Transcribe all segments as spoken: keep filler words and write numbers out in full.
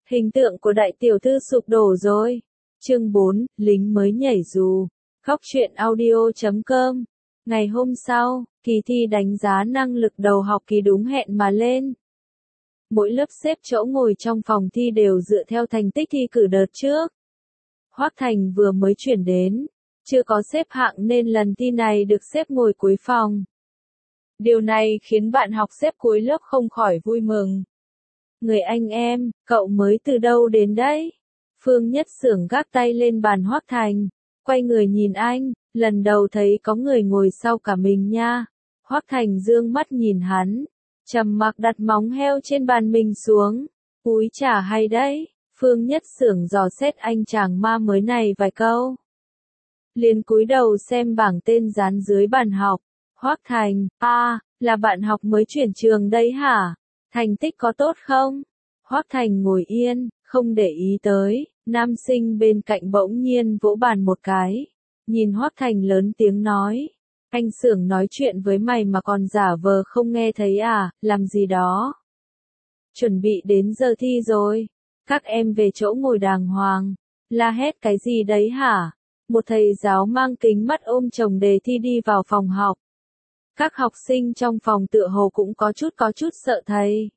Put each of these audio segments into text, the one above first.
Hình tượng của đại tiểu thư sụp đổ rồi. Chương bốn, lính mới nhảy dù. Góc truyện audio chấm com. Ngày hôm sau, kỳ thi đánh giá năng lực đầu học kỳ đúng hẹn mà lên. Mỗi lớp xếp chỗ ngồi trong phòng thi đều dựa theo thành tích thi cử đợt trước. Hoắc Thành vừa mới chuyển đến, chưa có xếp hạng nên lần thi này được xếp ngồi cuối phòng. Điều này khiến bạn học xếp cuối lớp không khỏi vui mừng. Người anh em, cậu mới từ đâu đến đấy? Phương Nhất Xưởng gác tay lên bàn Hoắc Thành, quay người nhìn anh, lần đầu thấy có người ngồi sau cả mình nha. Hoắc Thành dương mắt nhìn hắn, trầm mặc đặt móng heo trên bàn mình xuống. Úi chà hay đấy, Phương Nhất Xưởng dò xét anh chàng ma mới này vài câu. Liền cúi đầu xem bảng tên dán dưới bàn học. Hoắc Thành, a, à, là bạn học mới chuyển trường đấy hả? Thành tích có tốt không? Hoắc Thành ngồi yên, không để ý tới, nam sinh bên cạnh bỗng nhiên vỗ bàn một cái. Nhìn Hoắc Thành lớn tiếng nói, anh Xưởng nói chuyện với mày mà còn giả vờ không nghe thấy à, làm gì đó? Chuẩn bị đến giờ thi rồi, các em về chỗ ngồi đàng hoàng, la hét cái gì đấy hả? Một thầy giáo mang kính mắt ôm chồng đề thi đi vào phòng học. Các học sinh trong phòng tựa hồ cũng có chút có chút sợ thầy.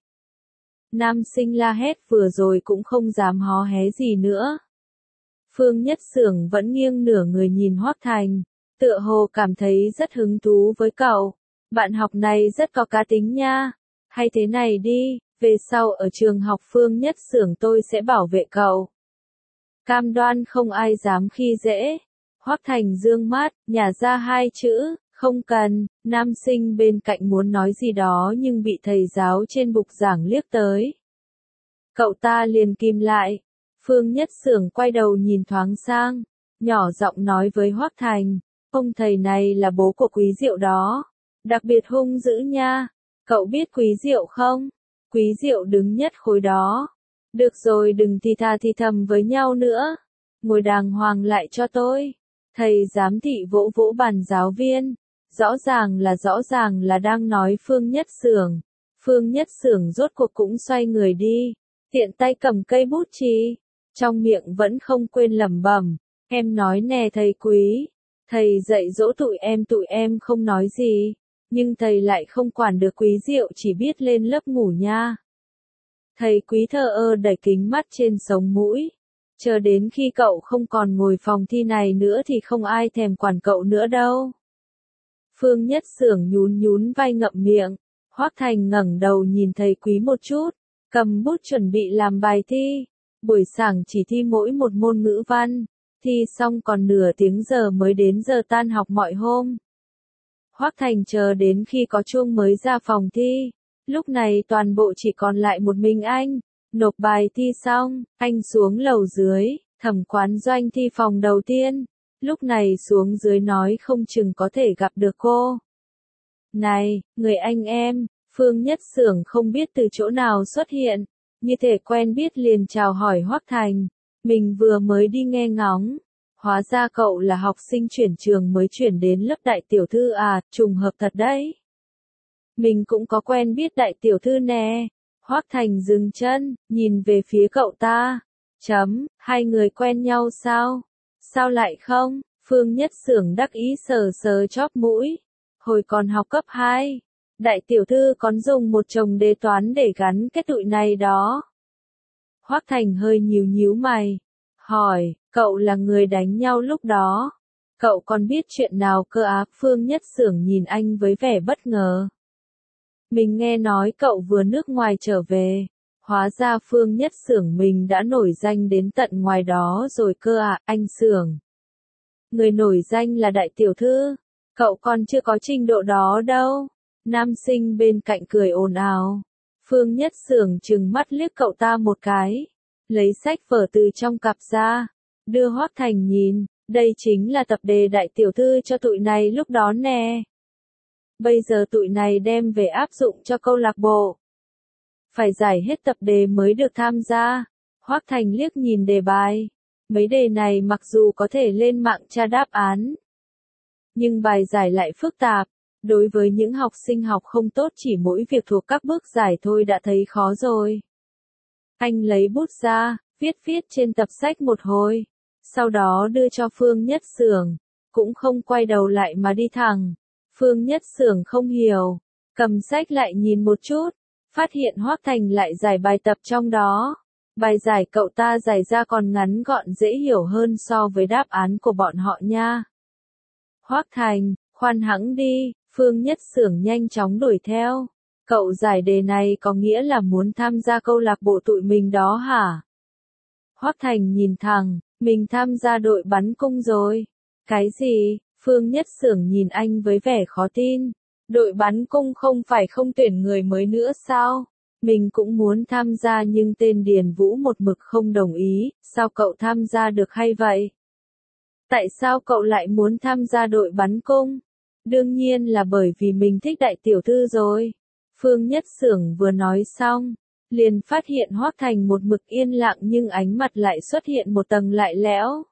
Nam sinh la hét vừa rồi cũng không dám hó hé gì nữa. Phương Nhất Xưởng vẫn nghiêng nửa người nhìn Hoắc Thành, tựa hồ cảm thấy rất hứng thú với cậu. Bạn học này rất có cá tính nha. Hay thế này đi, về sau ở trường học Phương Nhất Xưởng tôi sẽ bảo vệ cậu. Cam đoan không ai dám khi dễ. Hoắc Thành dương mắt, nhả ra hai chữ. Không cần, nam sinh bên cạnh muốn nói gì đó nhưng bị thầy giáo trên bục giảng liếc tới. Cậu ta liền kìm lại. Phương Nhất Xưởng quay đầu nhìn thoáng sang, nhỏ giọng nói với Hoắc Thành, ông thầy này là bố của Quý Diệu đó, đặc biệt hung dữ nha. Cậu biết Quý Diệu không? Quý Diệu đứng nhất khối đó. Được rồi, đừng thì thà thì thầm với nhau nữa. Ngồi đàng hoàng lại cho tôi. Thầy giám thị vỗ vỗ bàn giáo viên. Rõ ràng là rõ ràng là đang nói Phương Nhất Xưởng. Phương Nhất Xưởng rốt cuộc cũng xoay người đi, tiện tay cầm cây bút chì, trong miệng vẫn không quên lẩm bẩm, em nói nè thầy Quý, thầy dạy dỗ tụi em tụi em không nói gì, nhưng thầy lại không quản được Quý Diệu chỉ biết lên lớp ngủ nha. Thầy Quý thờ ơ đẩy kính mắt trên sống mũi, chờ đến khi cậu không còn ngồi phòng thi này nữa thì không ai thèm quản cậu nữa đâu. Phương Nhất Xưởng nhún nhún vai ngậm miệng, Hoắc Thành ngẩng đầu nhìn thầy Quý một chút, cầm bút chuẩn bị làm bài thi. Buổi sáng chỉ thi mỗi một môn ngữ văn, thi xong còn nửa tiếng giờ mới đến giờ tan học mọi hôm. Hoắc Thành chờ đến khi có chuông mới ra phòng thi, lúc này toàn bộ chỉ còn lại một mình anh. Nộp bài thi xong, anh xuống lầu dưới, thẩm quán doanh thi phòng đầu tiên. Lúc này xuống dưới nói không chừng có thể gặp được cô. Này, người anh em, Phương Nhất Xưởng không biết từ chỗ nào xuất hiện, như thể quen biết liền chào hỏi Hoắc Thành. Mình vừa mới đi nghe ngóng, hóa ra cậu là học sinh chuyển trường mới chuyển đến lớp đại tiểu thư à, trùng hợp thật đấy. Mình cũng có quen biết đại tiểu thư nè. Hoắc Thành dừng chân, nhìn về phía cậu ta. Chấm, hai người quen nhau sao? Sao lại không? Phương Nhất Xưởng đắc ý sờ sờ chóp mũi. Hồi còn học cấp hai, đại tiểu thư còn dùng một chồng đề toán để gắn kết tụi này đó. Hoắc Thành hơi nhíu nhíu mày, hỏi, cậu là người đánh nhau lúc đó. Cậu còn biết chuyện nào cơ á? Phương Nhất Xưởng nhìn anh với vẻ bất ngờ. Mình nghe nói cậu vừa nước ngoài trở về. Hóa ra Phương Nhất Xưởng mình đã nổi danh đến tận ngoài đó rồi cơ à, anh Xưởng. Người nổi danh là đại tiểu thư, cậu còn chưa có trình độ đó đâu. Nam sinh bên cạnh cười ồn ào. Phương Nhất Xưởng trừng mắt liếc cậu ta một cái, lấy sách vở từ trong cặp ra, đưa Hoắc Thành nhìn, đây chính là tập đề đại tiểu thư cho tụi này lúc đó nè. Bây giờ tụi này đem về áp dụng cho câu lạc bộ. Phải giải hết tập đề mới được tham gia. Hoắc Thành liếc nhìn đề bài. Mấy đề này mặc dù có thể lên mạng tra đáp án, nhưng bài giải lại phức tạp. Đối với những học sinh học không tốt chỉ mỗi việc thuộc các bước giải thôi đã thấy khó rồi. Anh lấy bút ra, viết viết trên tập sách một hồi, sau đó đưa cho Phương Nhất Xưởng, cũng không quay đầu lại mà đi thẳng. Phương Nhất Xưởng không hiểu, cầm sách lại nhìn một chút, phát hiện Hoắc Thành lại giải bài tập trong đó. Bài giải cậu ta giải ra còn ngắn gọn dễ hiểu hơn so với đáp án của bọn họ nha. Hoắc Thành, khoan hãng đi, Phương Nhất Xưởng nhanh chóng đuổi theo. Cậu giải đề này có nghĩa là muốn tham gia câu lạc bộ tụi mình đó hả? Hoắc Thành nhìn thẳng, mình tham gia đội bắn cung rồi. Cái gì? Phương Nhất Xưởng nhìn anh với vẻ khó tin. Đội bắn cung không phải không tuyển người mới nữa sao? Mình cũng muốn tham gia nhưng tên Điền Vũ một mực không đồng ý, sao cậu tham gia được hay vậy? Tại sao cậu lại muốn tham gia đội bắn cung? Đương nhiên là bởi vì mình thích đại tiểu thư rồi. Phương Nhất Xưởng vừa nói xong, liền phát hiện Hoắc Thành một mực yên lặng nhưng ánh mặt lại xuất hiện một tầng lạnh lẽo.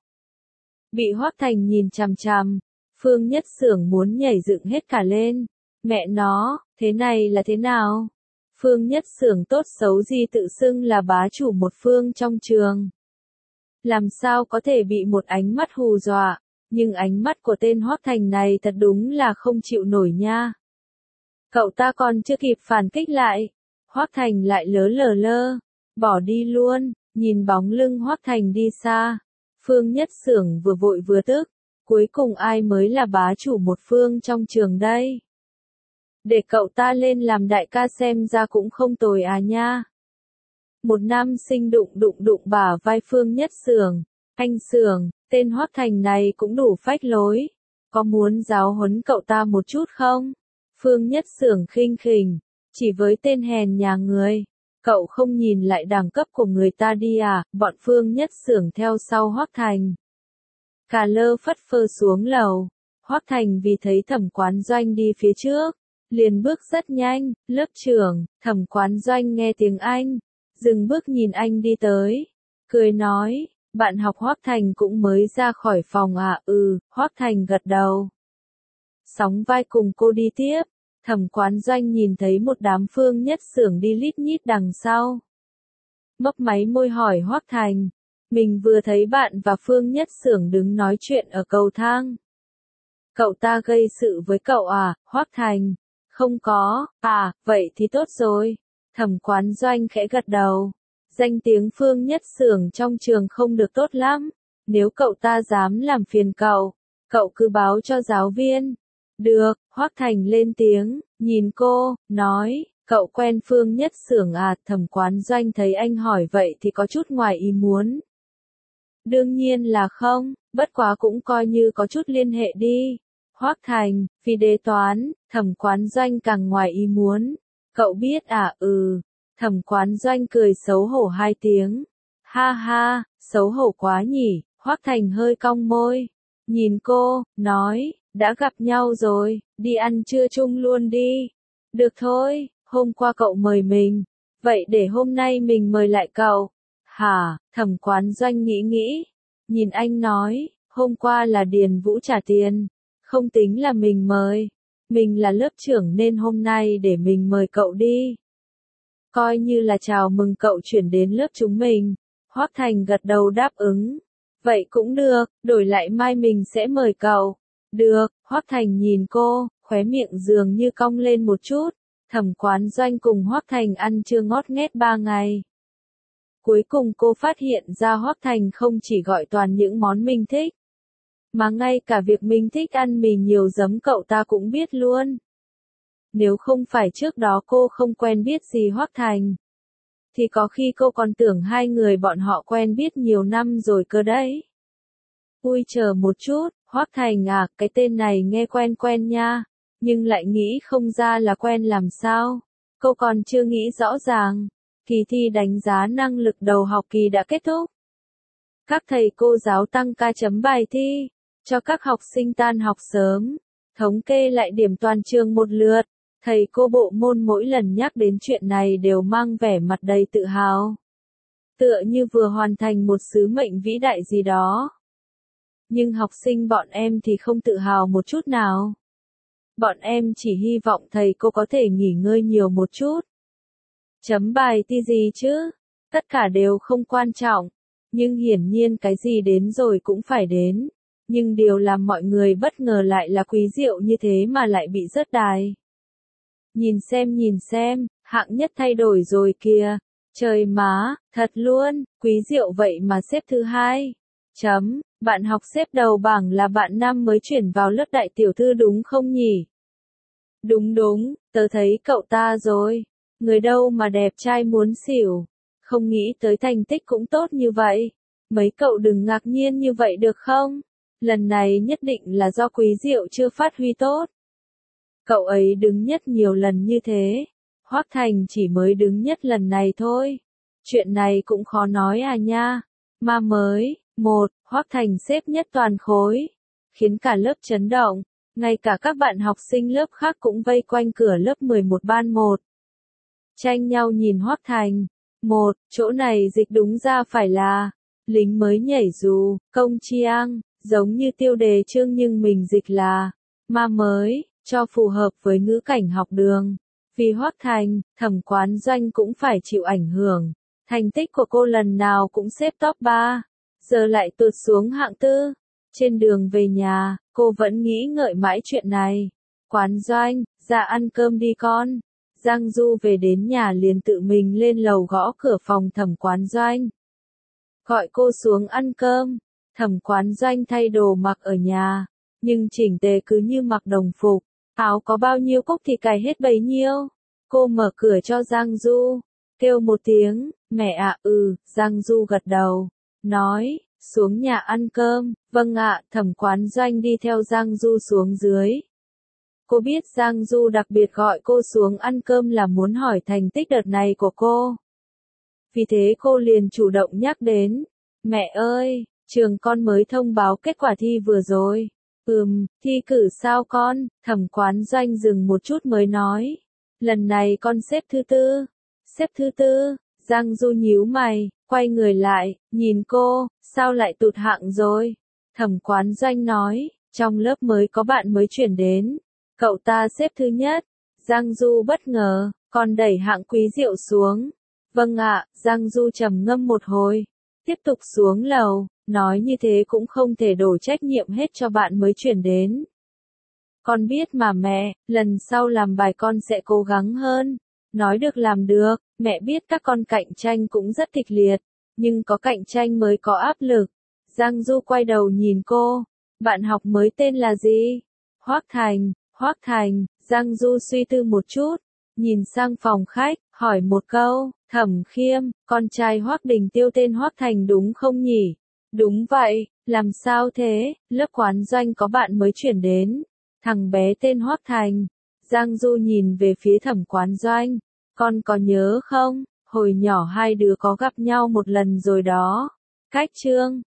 Bị Hoắc Thành nhìn chằm chằm, Phương Nhất Xưởng muốn nhảy dựng hết cả lên. Mẹ nó, thế này là thế nào? Phương Nhất Xưởng tốt xấu gì tự xưng là bá chủ một phương trong trường. Làm sao có thể bị một ánh mắt hù dọa, nhưng ánh mắt của tên Hoắc Thành này thật đúng là không chịu nổi nha. Cậu ta còn chưa kịp phản kích lại, Hoắc Thành lại lớ lờ lơ, bỏ đi luôn, nhìn bóng lưng Hoắc Thành đi xa. Phương Nhất Xưởng vừa vội vừa tức, cuối cùng ai mới là bá chủ một phương trong trường đây? Để cậu ta lên làm đại ca xem ra cũng không tồi à nha. Một nam sinh đụng đụng đụng bả vai Phương Nhất Xưởng. Anh Xưởng, tên Hoắc Thành này cũng đủ phách lối. Có muốn giáo huấn cậu ta một chút không? Phương Nhất Xưởng khinh khỉnh. Chỉ với tên hèn nhà người. Cậu không nhìn lại đẳng cấp của người ta đi à? Bọn Phương Nhất Xưởng theo sau Hoắc Thành. Cà lơ phất phơ xuống lầu. Hoắc Thành vì thấy Thẩm Quán Doanh đi phía trước, liền bước rất nhanh. Lớp trưởng, Thẩm Quán Doanh nghe tiếng Anh, dừng bước nhìn anh đi tới, cười nói, bạn học Hoắc Thành cũng mới ra khỏi phòng à? Ừ, Hoắc Thành gật đầu. Sóng vai cùng cô đi tiếp. Thẩm Quán Doanh nhìn thấy một đám Phương Nhất Xưởng đi lít nhít đằng sau. Mấp máy môi hỏi Hoắc Thành, mình vừa thấy bạn và Phương Nhất Xưởng đứng nói chuyện ở cầu thang. Cậu ta gây sự với cậu à? Hoắc Thành, không có. À, vậy thì tốt rồi. Thẩm Quán Doanh khẽ gật đầu. Danh tiếng Phương Nhất Xưởng trong trường không được tốt lắm. Nếu cậu ta dám làm phiền cậu, cậu cứ báo cho giáo viên. Được, Hoắc Thành lên tiếng, nhìn cô, nói, cậu quen Phương Nhất Xưởng à? Thẩm Quán Doanh thấy anh hỏi vậy thì có chút ngoài ý muốn. Đương nhiên là không, bất quá cũng coi như có chút liên hệ đi. Hoắc Thành, vì đề toán, Thẩm Quán Doanh càng ngoài ý muốn. Cậu biết à? Ừ. Thẩm Quán Doanh cười xấu hổ hai tiếng. Ha ha, xấu hổ quá nhỉ. Hoắc Thành hơi cong môi, nhìn cô, nói, đã gặp nhau rồi, đi ăn trưa chung luôn đi. Được thôi, hôm qua cậu mời mình, vậy để hôm nay mình mời lại cậu. Hả? Thẩm Quán Doanh nghĩ nghĩ, nhìn anh nói, hôm qua là Điền Vũ trả tiền, không tính là mình mời. Mình là lớp trưởng nên hôm nay để mình mời cậu đi. Coi như là chào mừng cậu chuyển đến lớp chúng mình. Hoắc Thành gật đầu đáp ứng. Vậy cũng được, đổi lại mai mình sẽ mời cậu. Được, Hoắc Thành nhìn cô, khóe miệng dường như cong lên một chút. Thẩm Quán Doanh cùng Hoắc Thành ăn trưa ngót nghét ba ngày. Cuối cùng cô phát hiện ra Hoắc Thành không chỉ gọi toàn những món mình thích, mà ngay cả việc mình thích ăn mì nhiều giấm cậu ta cũng biết luôn. Nếu không phải trước đó cô không quen biết gì Hoắc Thành, thì có khi cô còn tưởng hai người bọn họ quen biết nhiều năm rồi cơ đấy. Ui chờ một chút, Hoắc Thành à, cái tên này nghe quen quen nha, nhưng lại nghĩ không ra là quen làm sao. Cô còn chưa nghĩ rõ ràng. Kỳ thi đánh giá năng lực đầu học kỳ đã kết thúc. Các thầy cô giáo tăng ca chấm bài thi, cho các học sinh tan học sớm, thống kê lại điểm toàn trường một lượt. Thầy cô bộ môn mỗi lần nhắc đến chuyện này đều mang vẻ mặt đầy tự hào. Tựa như vừa hoàn thành một sứ mệnh vĩ đại gì đó. Nhưng học sinh bọn em thì không tự hào một chút nào. Bọn em chỉ hy vọng thầy cô có thể nghỉ ngơi nhiều một chút. Chấm bài thi gì chứ? Tất cả đều không quan trọng. Nhưng hiển nhiên cái gì đến rồi cũng phải đến. Nhưng điều làm mọi người bất ngờ lại là Quý Diệu như thế mà lại bị rớt đài. Nhìn xem nhìn xem, hạng nhất thay đổi rồi kìa. Trời má, thật luôn, Quý Diệu vậy mà xếp thứ hai. Chấm, bạn học xếp đầu bảng là bạn nam mới chuyển vào lớp đại tiểu thư đúng không nhỉ? Đúng đúng, tớ thấy cậu ta rồi. Người đâu mà đẹp trai muốn xỉu. Không nghĩ tới thành tích cũng tốt như vậy. Mấy cậu đừng ngạc nhiên như vậy được không? Lần này nhất định là do Quý Diệu chưa phát huy tốt. Cậu ấy đứng nhất nhiều lần như thế. Hoắc Thành chỉ mới đứng nhất lần này thôi. Chuyện này cũng khó nói à nha. Mà mới, một, Hoắc Thành xếp nhất toàn khối. Khiến cả lớp chấn động. Ngay cả các bạn học sinh lớp khác cũng vây quanh cửa lớp mười một ban một. Tranh nhau nhìn Hoắc Thành. Một, chỗ này dịch đúng ra phải là lính mới nhảy dù, công chiang, giống như tiêu đề chương nhưng mình dịch là ma mới, cho phù hợp với ngữ cảnh học đường. Vì Hoắc Thành, Thẩm Quán Doanh cũng phải chịu ảnh hưởng. Thành tích của cô lần nào cũng xếp top ba, giờ lại tụt xuống hạng tư. Trên đường về nhà, cô vẫn nghĩ ngợi mãi chuyện này. Quán Doanh, ra ăn cơm đi con. Giang Du về đến nhà liền tự mình lên lầu gõ cửa phòng Thẩm Quán Doanh. Gọi cô xuống ăn cơm. Thẩm Quán Doanh thay đồ mặc ở nhà, nhưng chỉnh tề cứ như mặc đồng phục. Áo có bao nhiêu cúc thì cài hết bấy nhiêu. Cô mở cửa cho Giang Du, kêu một tiếng, mẹ ạ. Ừ, Giang Du gật đầu, nói, xuống nhà ăn cơm. Vâng ạ. Thẩm Quán Doanh đi theo Giang Du xuống dưới. Cô biết Giang Du đặc biệt gọi cô xuống ăn cơm là muốn hỏi thành tích đợt này của cô. Vì thế cô liền chủ động nhắc đến. Mẹ ơi, trường con mới thông báo kết quả thi vừa rồi. Ừm, thi cử sao con? Thẩm Quán Doanh dừng một chút mới nói. Lần này con xếp thứ tư. Xếp thứ tư. Giang Du nhíu mày, quay người lại, nhìn cô, sao lại tụt hạng rồi? Thẩm Quán Doanh nói, trong lớp mới có bạn mới chuyển đến. Cậu ta xếp thứ nhất. Giang Du bất ngờ, còn đẩy hạng Quý Diệu xuống. Vâng ạ. Giang Du trầm ngâm một hồi, tiếp tục xuống lầu, nói như thế cũng không thể đổ trách nhiệm hết cho bạn mới chuyển đến. Con biết mà mẹ, lần sau làm bài con sẽ cố gắng hơn. Nói được làm được, mẹ biết các con cạnh tranh cũng rất kịch liệt, nhưng có cạnh tranh mới có áp lực. Giang Du quay đầu nhìn cô, bạn học mới tên là gì? Hoắc Thành. Hoắc Thành. Giang Du suy tư một chút, nhìn sang phòng khách, hỏi một câu, Thẩm Khiêm, con trai Hoắc Đình Tiêu tên Hoắc Thành đúng không nhỉ? Đúng vậy, làm sao thế? Lớp Quán Doanh có bạn mới chuyển đến, thằng bé tên Hoắc Thành. Giang Du nhìn về phía Thẩm Quán Doanh, con có nhớ không? Hồi nhỏ hai đứa có gặp nhau một lần rồi đó. Cách chương